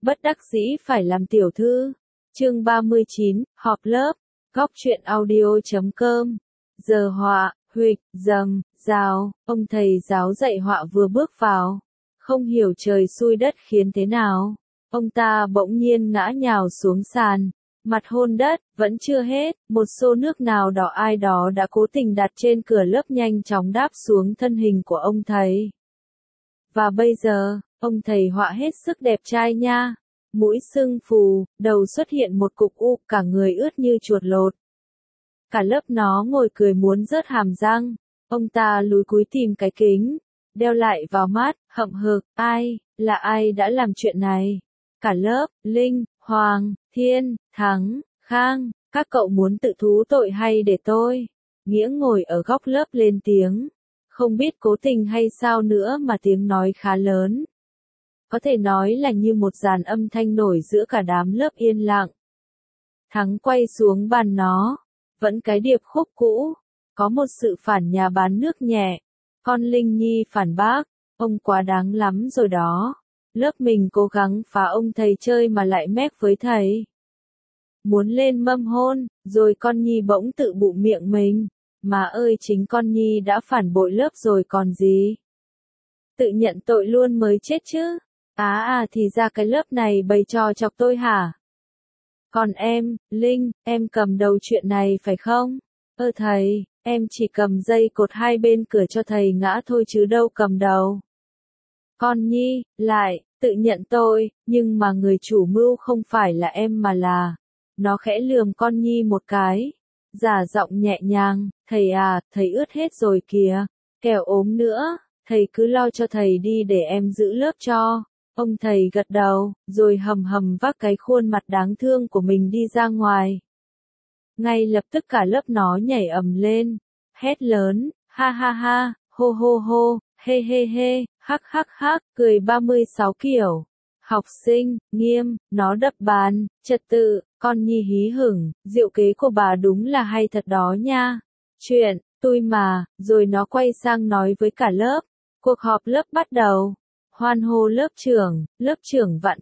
bất đắc dĩ phải làm tiểu thư. Chương 39, họp lớp, góc truyện audio.com. Giờ họa, huỵch, dầm, rào, ông thầy giáo dạy họa vừa bước vào. Không hiểu trời xui đất khiến thế nào. Ông ta bỗng nhiên ngã nhào xuống sàn. Mặt hôn đất, vẫn chưa hết, một xô nước nào đỏ ai đó đã cố tình đặt trên cửa lớp nhanh chóng đáp xuống thân hình của ông thầy. Và bây giờ, ông thầy họa hết sức đẹp trai nha. Mũi sưng phù, đầu xuất hiện một cục u, cả người ướt như chuột lột. Cả lớp nó ngồi cười muốn rớt hàm răng. Ông ta lúi cúi tìm cái kính, đeo lại vào mắt, hậm hực, là ai đã làm chuyện này? Cả lớp, Linh, Hoàng, Thiên, Thắng, Khang, các cậu muốn tự thú tội hay để tôi? Nghĩa ngồi ở góc lớp lên tiếng. Không biết cố tình hay sao nữa mà tiếng nói khá lớn. Có thể nói là như một dàn âm thanh nổi giữa cả đám lớp yên lặng. Thắng quay xuống bàn nó. Vẫn cái điệp khúc cũ. Có một sự phản nhà bán nước nhẹ. Con Linh Nhi phản bác. Ông quá đáng lắm rồi đó. Lớp mình cố gắng phá ông thầy chơi mà lại mép với thầy. Muốn lên mâm hôn, rồi con Nhi bỗng tự bụ miệng mình. Mà ơi chính con Nhi đã phản bội lớp rồi còn gì. Tự nhận tội luôn mới chết chứ. Thì ra cái lớp này bày trò chọc tôi hả? Còn em, Linh, em cầm đầu chuyện này phải không? Thầy, em chỉ cầm dây cột hai bên cửa cho thầy ngã thôi chứ đâu cầm đầu. Con Nhi, lại, tự nhận tội, nhưng mà người chủ mưu không phải là em mà là. Nó khẽ lườm con Nhi một cái. Giả giọng nhẹ nhàng, thầy thầy ướt hết rồi kìa. Kẻo ốm nữa, thầy cứ lo cho thầy đi để em giữ lớp cho. Ông thầy gật đầu, rồi hầm hầm vác cái khuôn mặt đáng thương của mình đi ra ngoài. Ngay lập tức cả lớp nó nhảy ầm lên, hét lớn, ha ha ha, hô hô hô, hê hê hê, hắc hắc hắc, cười 36 kiểu. Học sinh, nghiêm, nó đập bàn, trật tự, con Nhi hí hửng, diệu kế của bà đúng là hay thật đó nha. Chuyện, tôi mà, rồi nó quay sang nói với cả lớp. Cuộc họp lớp bắt đầu. Hoan hô lớp trưởng vạn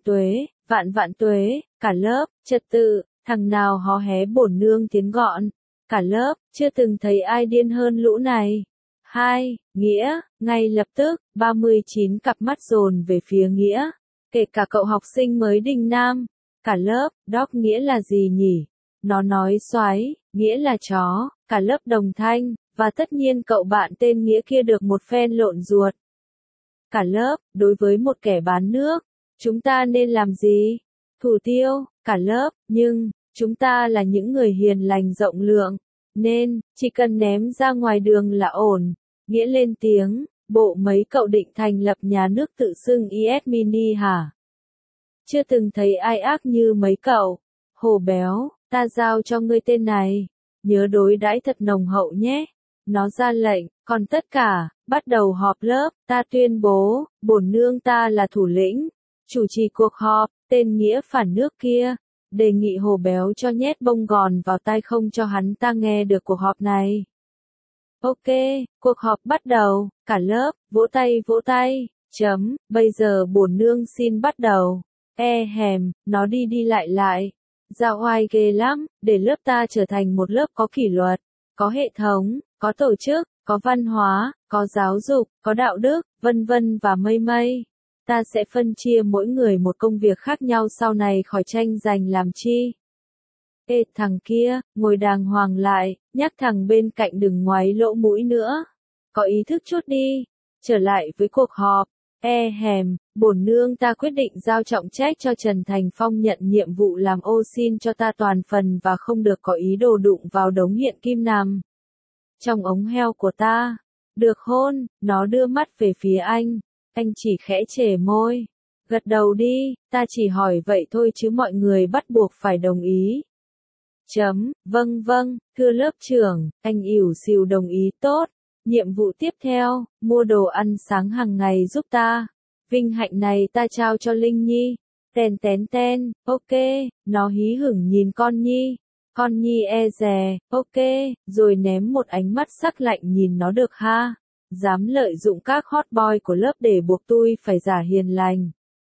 tuế, cả lớp, trật tự, thằng nào hó hé bổn nương tiến gọn. Cả lớp, chưa từng thấy ai điên hơn lũ này. Nghĩa, ngay lập tức, 39 cặp mắt dồn về phía Nghĩa. Kể cả cậu học sinh mới Đình Nam. Cả lớp, dog nghĩa là gì nhỉ? Nó nói xoái, nghĩa là chó, cả lớp đồng thanh, và tất nhiên cậu bạn tên Nghĩa kia được một phen lộn ruột. Cả lớp, đối với một kẻ bán nước, chúng ta nên làm gì? Thủ tiêu, cả lớp, nhưng, chúng ta là những người hiền lành rộng lượng, nên, chỉ cần ném ra ngoài đường là ổn. Nghĩa lên tiếng, bộ mấy cậu định thành lập nhà nước tự xưng IS Mini hả? Chưa từng thấy ai ác như mấy cậu. Hổ béo, ta giao cho ngươi tên này. Nhớ đối đãi thật nồng hậu nhé. Nó ra lệnh, còn tất cả, bắt đầu họp lớp, ta tuyên bố, bổn nương ta là thủ lĩnh. Chủ trì cuộc họp, tên Nghĩa phản nước kia. Đề nghị hổ béo cho nhét bông gòn vào tai không cho hắn ta nghe được cuộc họp này. Ok, cuộc họp bắt đầu, cả lớp, vỗ tay, bây giờ bổn nương xin bắt đầu. Nó đi lại. Ra oai ghê lắm, để lớp ta trở thành một lớp có kỷ luật, có hệ thống, có tổ chức, có văn hóa, có giáo dục, có đạo đức, vân vân và mây. Ta sẽ phân chia mỗi người một công việc khác nhau sau này khỏi tranh giành làm chi. Thằng kia, ngồi đàng hoàng lại, nhắc thằng bên cạnh đừng ngoáy lỗ mũi nữa. Có ý thức chút đi. Trở lại với cuộc họp. Bổn nương ta quyết định giao trọng trách cho Trần Thành Phong nhận nhiệm vụ làm ô xin cho ta toàn phần và không được có ý đồ đụng vào đống hiện kim nằm trong ống heo của ta. Được hôn, nó đưa mắt về phía anh. Anh chỉ khẽ chề môi. Gật đầu đi, ta chỉ hỏi vậy thôi chứ mọi người bắt buộc phải đồng ý. Vâng, thưa lớp trưởng, anh ỉu xìu đồng ý tốt. Nhiệm vụ tiếp theo, mua đồ ăn sáng hàng ngày giúp ta. Vinh hạnh này ta trao cho Linh Nhi. Ten, ok, nó hí hửng nhìn con Nhi. Con Nhi e dè, ok, rồi ném một ánh mắt sắc lạnh nhìn nó được ha. Dám lợi dụng các hot boy của lớp để buộc tôi phải giả hiền lành.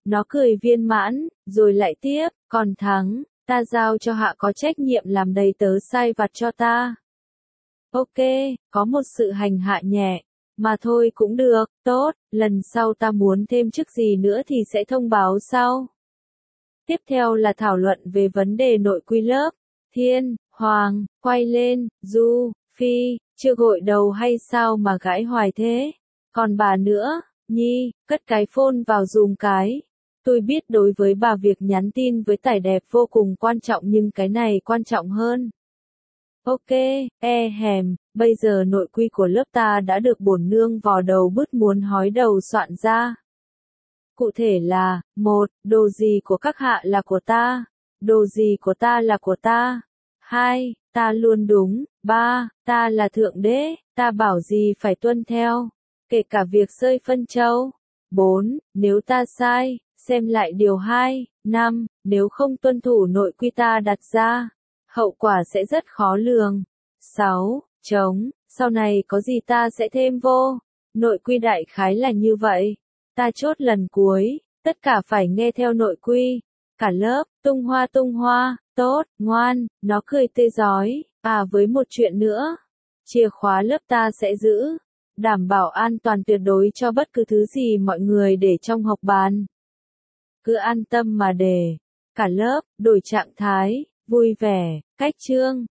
Nó cười viên mãn, rồi lại tiếp, còn thắng, ta giao cho hạ có trách nhiệm làm đầy tớ sai vặt cho ta. Ok, có một sự hành hạ nhẹ, mà thôi cũng được, tốt, lần sau ta muốn thêm chức gì nữa thì sẽ thông báo sau. Tiếp theo là thảo luận về vấn đề nội quy lớp. Thiên, Hoàng, quay lên, Du, Phi, chưa gội đầu hay sao mà gãi hoài thế? Còn bà nữa, Nhi, cất cái phone vào dùm cái. Tôi biết đối với bà việc nhắn tin với tải đẹp vô cùng quan trọng nhưng cái này quan trọng hơn. Ok, hèm, bây giờ nội quy của lớp ta đã được bổn nương vò đầu bứt muốn hói đầu soạn ra. Cụ thể là, 1. Đồ gì của các hạ là của ta. Đồ gì của ta là của ta. 2. Ta luôn đúng. 3. Ta là thượng đế, ta bảo gì phải tuân theo. Kể cả việc xơi phân châu. 4. Nếu ta sai, xem lại điều 2. 5. Nếu không tuân thủ nội quy ta đặt ra, hậu quả sẽ rất khó lường. 6. Chống, sau này có gì ta sẽ thêm vô. Nội quy đại khái là như vậy. Ta chốt lần cuối, tất cả phải nghe theo nội quy. Cả lớp, tung hoa, tốt, ngoan, nó cười tươi rói. À với một chuyện nữa, chìa khóa lớp ta sẽ giữ, đảm bảo an toàn tuyệt đối cho bất cứ thứ gì mọi người để trong học bàn. Cứ an tâm mà để. Cả lớp, đổi trạng thái, vui vẻ, cách chương.